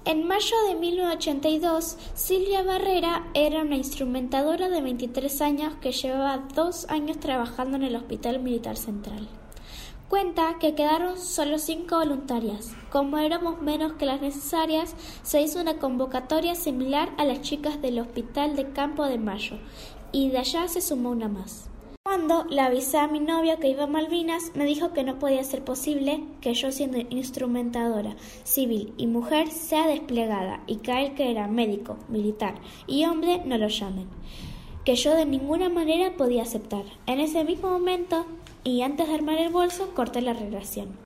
En mayo de 1982, Silvia Barrera era una instrumentadora de 23 años que llevaba 2 años trabajando en el Hospital Militar Central. Cuenta que quedaron solo 5 voluntarias. Como éramos menos que las necesarias, se hizo una convocatoria similar a las chicas del Hospital de Campo de Mayo, y de allá se sumó una más. Cuando le avisé a mi novio que iba a Malvinas, me dijo que no podía ser posible que yo, siendo instrumentadora, civil y mujer, sea desplegada, y que a él, que era médico, militar y hombre, no lo llamen. Que yo de ninguna manera podía aceptar. En ese mismo momento, y antes de armar el bolso, corté la relación.